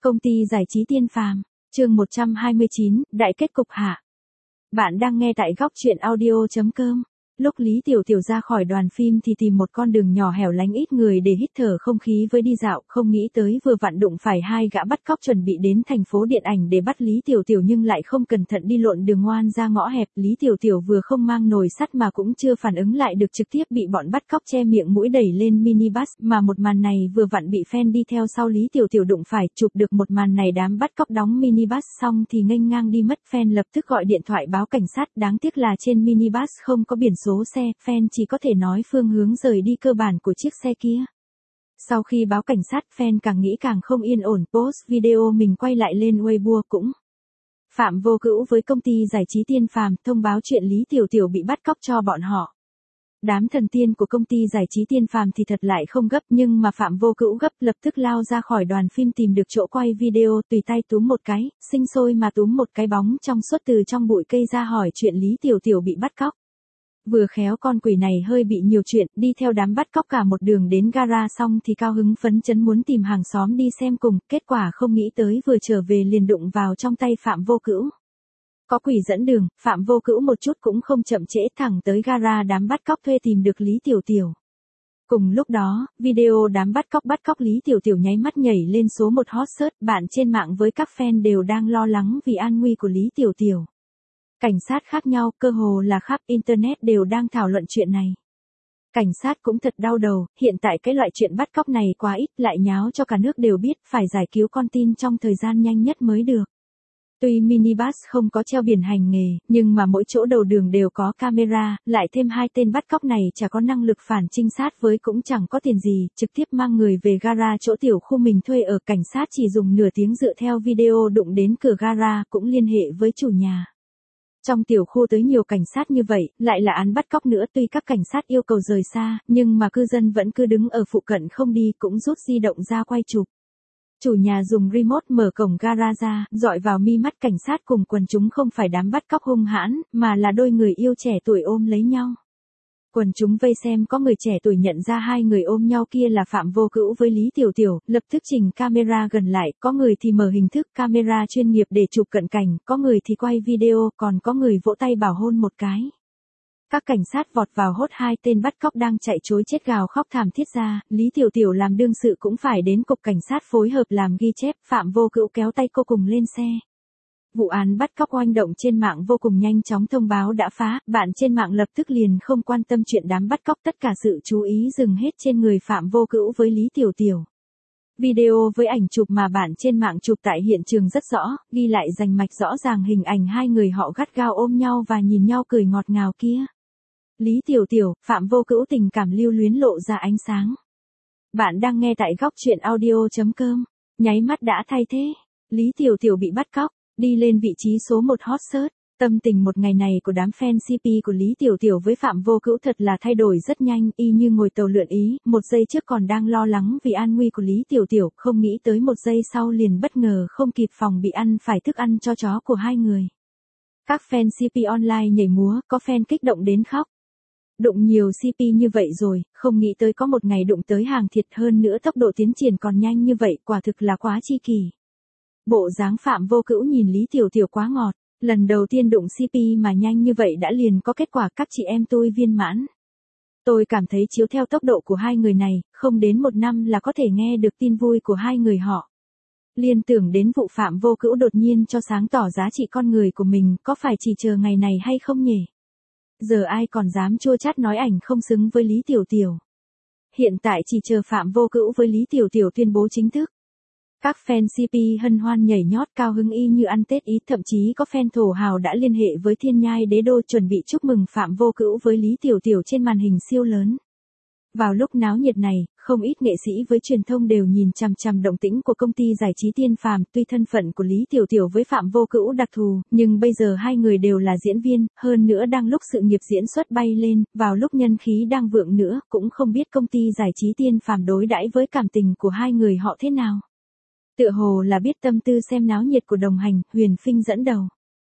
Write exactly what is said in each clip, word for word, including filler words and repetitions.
Công ty giải trí Tiên Phàm, chương một trăm hai mươi chín, đại kết cục hạ. Bạn đang nghe tại góc truyện audio chấm com. Lúc Lý Tiểu Tiểu ra khỏi đoàn phim thì tìm một con đường nhỏ hẻo lánh ít người để hít thở không khí với đi dạo, không nghĩ tới vừa vặn đụng phải hai gã bắt cóc chuẩn bị đến thành phố điện ảnh để bắt Lý Tiểu Tiểu nhưng lại không cẩn thận đi lộn đường ngoan ra ngõ hẹp. Lý Tiểu Tiểu vừa không mang nồi sắt mà cũng chưa phản ứng lại được trực tiếp bị bọn bắt cóc che miệng mũi đẩy lên minibus, mà một màn này vừa vặn bị fan đi theo sau Lý Tiểu Tiểu đụng phải. Chụp được một màn này đám bắt cóc đóng minibus xong thì nghênh ngang đi mất, fan lập tức gọi điện thoại báo cảnh sát, đáng tiếc là trên minibus không có biển số xe, fan chỉ có thể nói phương hướng rời đi cơ bản của chiếc xe kia. Sau khi báo cảnh sát, fan càng nghĩ càng không yên ổn, post video mình quay lại lên Weibo cũng. Phạm Vô Cữu với công ty giải trí Tiên Phàm thông báo chuyện Lý Tiểu Tiểu bị bắt cóc cho bọn họ. Đám thần tiên của công ty giải trí Tiên Phàm thì thật lại không gấp, nhưng mà Phạm Vô Cữu gấp, lập tức lao ra khỏi đoàn phim tìm được chỗ quay video, tùy tay túm một cái, sinh sôi mà túm một cái bóng trong suốt từ trong bụi cây ra hỏi chuyện Lý Tiểu Tiểu bị bắt cóc. Vừa khéo con quỷ này hơi bị nhiều chuyện, đi theo đám bắt cóc cả một đường đến gara xong thì cao hứng phấn chấn muốn tìm hàng xóm đi xem cùng, kết quả không nghĩ tới vừa trở về liền đụng vào trong tay Phạm Vô Cữu. Có quỷ dẫn đường, Phạm Vô Cữu một chút cũng không chậm trễ thẳng tới gara đám bắt cóc thuê tìm được Lý Tiểu Tiểu. Cùng lúc đó, video đám bắt cóc bắt cóc Lý Tiểu Tiểu nháy mắt nhảy lên số một hot search, bạn trên mạng với các fan đều đang lo lắng vì an nguy của Lý Tiểu Tiểu. Cảnh sát khác nhau, cơ hồ là khắp internet đều đang thảo luận chuyện này. Cảnh sát cũng thật đau đầu, hiện tại cái loại chuyện bắt cóc này quá ít, lại nháo cho cả nước đều biết, phải giải cứu con tin trong thời gian nhanh nhất mới được. Tuy minibus không có treo biển hành nghề, nhưng mà mỗi chỗ đầu đường đều có camera, lại thêm hai tên bắt cóc này chả có năng lực phản trinh sát với cũng chẳng có tiền gì, trực tiếp mang người về gara chỗ tiểu khu mình thuê ở. Cảnh sát chỉ dùng nửa tiếng dựa theo video đụng đến cửa gara, cũng liên hệ với chủ nhà. Trong tiểu khu tới nhiều cảnh sát như vậy, lại là án bắt cóc nữa, tuy các cảnh sát yêu cầu rời xa, nhưng mà cư dân vẫn cứ đứng ở phụ cận không đi, cũng rút di động ra quay chụp. Chủ nhà dùng remote mở cổng gara ra, dọi vào mi mắt cảnh sát cùng quần chúng không phải đám bắt cóc hung hãn, mà là đôi người yêu trẻ tuổi ôm lấy nhau. Quần chúng vây xem, có người trẻ tuổi nhận ra hai người ôm nhau kia là Phạm Vô Cữu với Lý Tiểu Tiểu, lập tức chỉnh camera gần lại, có người thì mở hình thức camera chuyên nghiệp để chụp cận cảnh, có người thì quay video, còn có người vỗ tay bảo hôn một cái. Các cảnh sát vọt vào hốt hai tên bắt cóc đang chạy trối chết gào khóc thảm thiết ra, Lý Tiểu Tiểu làm đương sự cũng phải đến cục cảnh sát phối hợp làm ghi chép, Phạm Vô Cữu kéo tay cô cùng lên xe. Vụ án bắt cóc oanh động trên mạng vô cùng nhanh chóng, thông báo đã phá, bạn trên mạng lập tức liền không quan tâm chuyện đám bắt cóc, tất cả sự chú ý dừng hết trên người Phạm Vô Cữu với Lý Tiểu Tiểu. Video với ảnh chụp mà bạn trên mạng chụp tại hiện trường rất rõ, ghi lại rành mạch rõ ràng hình ảnh hai người họ gắt gao ôm nhau và nhìn nhau cười ngọt ngào kia. Lý Tiểu Tiểu, Phạm Vô Cữu tình cảm lưu luyến lộ ra ánh sáng. Bạn đang nghe tại góc truyện audio chấm com. Nháy mắt đã thay thế. Lý Tiểu Tiểu bị bắt cóc, đi lên vị trí số một hot search. Tâm tình một ngày này của đám fan xê pê của Lý Tiểu Tiểu với Phạm Vô Cữu thật là thay đổi rất nhanh, y như ngồi tàu lượn Ý, một giây trước còn đang lo lắng vì an nguy của Lý Tiểu Tiểu, không nghĩ tới một giây sau liền bất ngờ không kịp phòng bị ăn phải thức ăn cho chó của hai người. Các fan xê pê online nhảy múa, có fan kích động đến khóc. Đụng nhiều xê pê như vậy rồi, không nghĩ tới có một ngày đụng tới hàng thiệt, hơn nữa tốc độ tiến triển còn nhanh như vậy, quả thực là quá chi kỳ. Bộ dáng Phạm Vô Cữu nhìn Lý Tiểu Tiểu quá ngọt, lần đầu tiên đụng xê pê mà nhanh như vậy đã liền có kết quả, các chị em tôi viên mãn. Tôi cảm thấy chiếu theo tốc độ của hai người này, không đến một năm là có thể nghe được tin vui của hai người họ. Liên tưởng đến vụ Phạm Vô Cữu đột nhiên cho sáng tỏ giá trị con người của mình, có phải chỉ chờ ngày này hay không nhỉ? Giờ ai còn dám chua chát nói ảnh không xứng với Lý Tiểu Tiểu. Hiện tại chỉ chờ Phạm Vô Cữu với Lý Tiểu Tiểu tuyên bố chính thức. Các fan xê pê hân hoan nhảy nhót cao hứng y như ăn Tết Ý, thậm chí có fan thổ hào đã liên hệ với Thiên Nhai Đế Đô chuẩn bị chúc mừng Phạm Vô Cữu với Lý Tiểu Tiểu trên màn hình siêu lớn. Vào lúc náo nhiệt này, không ít nghệ sĩ với truyền thông đều nhìn chằm chằm động tĩnh của công ty giải trí Tiên Phàm, tuy thân phận của Lý Tiểu Tiểu với Phạm Vô Cữu đặc thù, nhưng bây giờ hai người đều là diễn viên, hơn nữa đang lúc sự nghiệp diễn xuất bay lên, vào lúc nhân khí đang vượng nữa, cũng không biết công ty giải trí Tiên Phàm đối đãi với cảm tình của hai người họ thế nào. Tựa hồ là biết tâm tư xem náo nhiệt của đồng hành, Huyền Phinh dẫn đầu.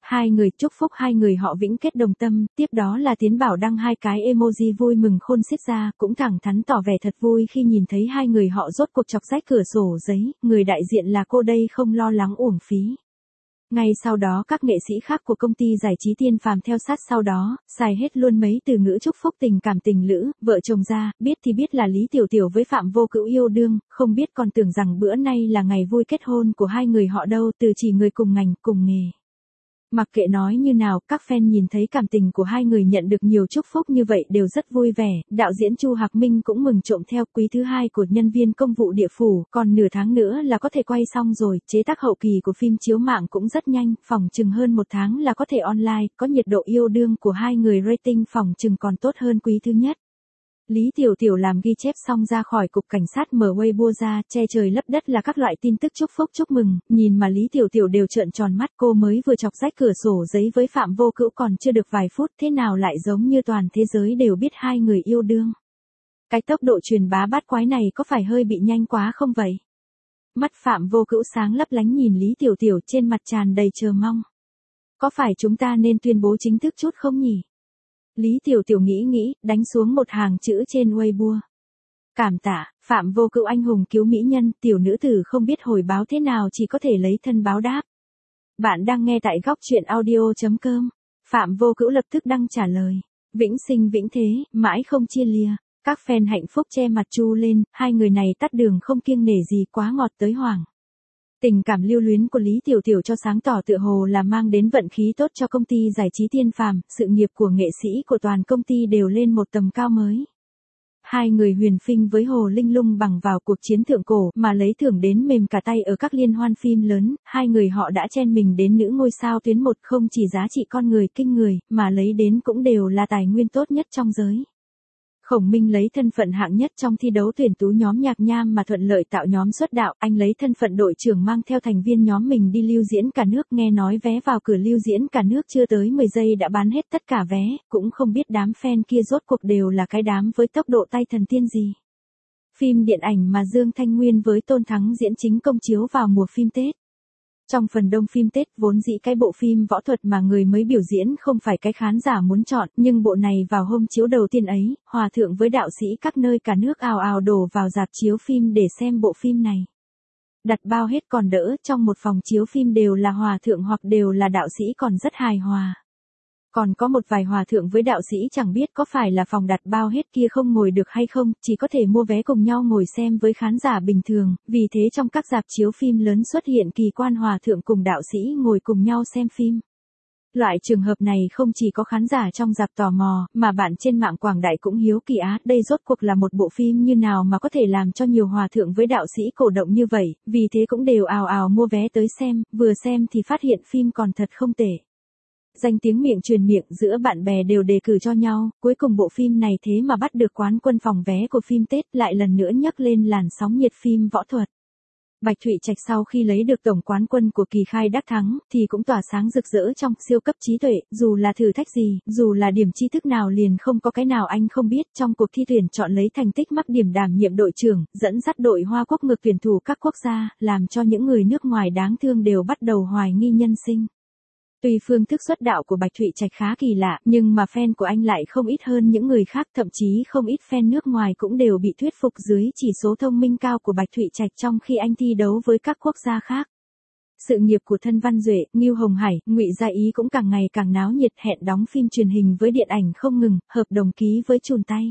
Hai người chúc phúc hai người họ vĩnh kết đồng tâm, tiếp đó là Tiến Bảo đăng hai cái emoji vui mừng khôn xiết ra, cũng thẳng thắn tỏ vẻ thật vui khi nhìn thấy hai người họ rốt cuộc chọc rách cửa sổ giấy, người đại diện là cô đây không lo lắng uổng phí. Ngay sau đó các nghệ sĩ khác của công ty giải trí Tiên Phàm theo sát sau đó, xài hết luôn mấy từ ngữ chúc phúc tình cảm tình lữ, vợ chồng ra, biết thì biết là Lý Tiểu Tiểu với Phạm Vô Cữu yêu đương, không biết còn tưởng rằng bữa nay là ngày vui kết hôn của hai người họ đâu, từ chỉ người cùng ngành, cùng nghề. Mặc kệ nói như nào, các fan nhìn thấy cảm tình của hai người nhận được nhiều chúc phúc như vậy đều rất vui vẻ, đạo diễn Chu Hạc Minh cũng mừng trộm theo, quý thứ hai của nhân viên công vụ địa phủ, còn nửa tháng nữa là có thể quay xong rồi, chế tác hậu kỳ của phim chiếu mạng cũng rất nhanh, phòng chừng hơn một tháng là có thể online, có nhiệt độ yêu đương của hai người rating phòng chừng còn tốt hơn quý thứ nhất. Lý Tiểu Tiểu làm ghi chép xong ra khỏi cục cảnh sát mở Weibo ra, che trời lấp đất là các loại tin tức chúc phúc chúc mừng, nhìn mà Lý Tiểu Tiểu đều trợn tròn mắt, cô mới vừa chọc rách cửa sổ giấy với Phạm Vô Cữu còn chưa được vài phút, thế nào lại giống như toàn thế giới đều biết hai người yêu đương. Cái tốc độ truyền bá bát quái này có phải hơi bị nhanh quá không vậy? Mắt Phạm Vô Cữu sáng lấp lánh nhìn Lý Tiểu Tiểu, trên mặt tràn đầy chờ mong. Có phải chúng ta nên tuyên bố chính thức chút không nhỉ? Lý Tiểu Tiểu nghĩ nghĩ, đánh xuống một hàng chữ trên Weibo. Cảm tạ, Phạm Vô Cữu anh hùng cứu mỹ nhân, tiểu nữ tử không biết hồi báo thế nào chỉ có thể lấy thân báo đáp. Bạn đang nghe tại góc truyện audio chấm com. Phạm Vô Cữu lập tức đăng trả lời. Vĩnh sinh vĩnh thế, mãi không chia lìa. Các fan hạnh phúc che mặt chu lên, hai người này tắt đường không kiêng nể gì, quá ngọt tới hoảng. Tình cảm lưu luyến của Lý Tiểu Tiểu cho sáng tỏ tựa hồ là mang đến vận khí tốt cho công ty giải trí Tiên Phàm, sự nghiệp của nghệ sĩ của toàn công ty đều lên một tầm cao mới. Hai người huyền phinh với Hồ Linh Lung bằng vào cuộc chiến thượng cổ mà lấy thưởng đến mềm cả tay ở các liên hoan phim lớn, hai người họ đã chen mình đến nữ ngôi sao tuyến một, không chỉ giá trị con người kinh người, mà lấy đến cũng đều là tài nguyên tốt nhất trong giới. Khổng Minh lấy thân phận hạng nhất trong thi đấu tuyển tú nhóm nhạc nham mà thuận lợi tạo nhóm xuất đạo, anh lấy thân phận đội trưởng mang theo thành viên nhóm mình đi lưu diễn cả nước, nghe nói vé vào cửa lưu diễn cả nước chưa tới mười giây đã bán hết tất cả vé, cũng không biết đám fan kia rốt cuộc đều là cái đám với tốc độ tay thần tiên gì. Phim điện ảnh mà Dương Thanh Nguyên với Tôn Thắng diễn chính công chiếu vào mùa phim Tết. Trong phần đông phim Tết vốn dĩ cái bộ phim võ thuật mà người mới biểu diễn không phải cái khán giả muốn chọn, nhưng bộ này vào hôm chiếu đầu tiên ấy, hòa thượng với đạo sĩ các nơi cả nước ào ào đổ vào rạp chiếu phim để xem bộ phim này. Đặt bao hết còn đỡ, trong một phòng chiếu phim đều là hòa thượng hoặc đều là đạo sĩ còn rất hài hòa. Còn có một vài hòa thượng với đạo sĩ chẳng biết có phải là phòng đặt bao hết kia không ngồi được hay không, chỉ có thể mua vé cùng nhau ngồi xem với khán giả bình thường, vì thế trong các rạp chiếu phim lớn xuất hiện kỳ quan hòa thượng cùng đạo sĩ ngồi cùng nhau xem phim. Loại trường hợp này không chỉ có khán giả trong rạp tò mò, mà bạn trên mạng quảng đại cũng hiếu kỳ á, đây rốt cuộc là một bộ phim như nào mà có thể làm cho nhiều hòa thượng với đạo sĩ cổ động như vậy, vì thế cũng đều ào ào mua vé tới xem, vừa xem thì phát hiện phim còn thật không tệ. Danh tiếng miệng truyền miệng giữa bạn bè đều đề cử cho nhau, cuối cùng bộ phim này thế mà bắt được quán quân phòng vé của phim Tết, lại lần nữa nhấc lên làn sóng nhiệt phim võ thuật. Bạch Thụy Trạch sau khi lấy được tổng quán quân của kỳ khai đắc thắng, thì cũng tỏa sáng rực rỡ trong siêu cấp trí tuệ, dù là thử thách gì, dù là điểm tri thức nào liền không có cái nào anh không biết, trong cuộc thi tuyển chọn lấy thành tích mắc điểm đảm nhiệm đội trưởng, dẫn dắt đội Hoa Quốc ngược tuyển thủ các quốc gia, làm cho những người nước ngoài đáng thương đều bắt đầu hoài nghi nhân sinh. Tuy phương thức xuất đạo của Bạch Thụy Trạch khá kỳ lạ, nhưng mà fan của anh lại không ít hơn những người khác, thậm chí không ít fan nước ngoài cũng đều bị thuyết phục dưới chỉ số thông minh cao của Bạch Thụy Trạch trong khi anh thi đấu với các quốc gia khác. Sự nghiệp của Thân Văn Duệ, Ngưu Hồng Hải, Ngụy Gia Ý cũng càng ngày càng náo nhiệt, hẹn đóng phim truyền hình với điện ảnh không ngừng, hợp đồng ký với chùn tay.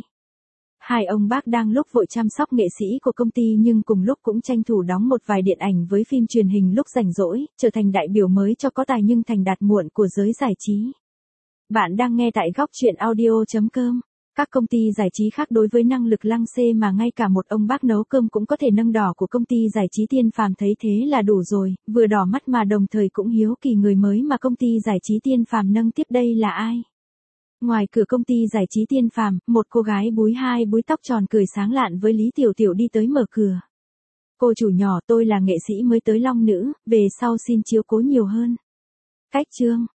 Hai ông bác đang lúc vội chăm sóc nghệ sĩ của công ty nhưng cùng lúc cũng tranh thủ đóng một vài điện ảnh với phim truyền hình lúc rảnh rỗi, trở thành đại biểu mới cho có tài nhưng thành đạt muộn của giới giải trí. Bạn đang nghe tại góc truyện audio chấm com. Các công ty giải trí khác đối với năng lực lăng xê mà ngay cả một ông bác nấu cơm cũng có thể nâng đỏ của công ty giải trí Tiên Phàm thấy thế là đủ rồi, vừa đỏ mắt mà đồng thời cũng hiếu kỳ người mới mà công ty giải trí Tiên Phàm nâng tiếp đây là ai. Ngoài cửa công ty giải trí Tiên Phàm, một cô gái búi hai búi tóc tròn cười sáng lạn với Lý Tiểu Tiểu đi tới mở cửa. Cô chủ nhỏ, tôi là nghệ sĩ mới tới Long Nữ, về sau xin chiếu cố nhiều hơn. Cách chương.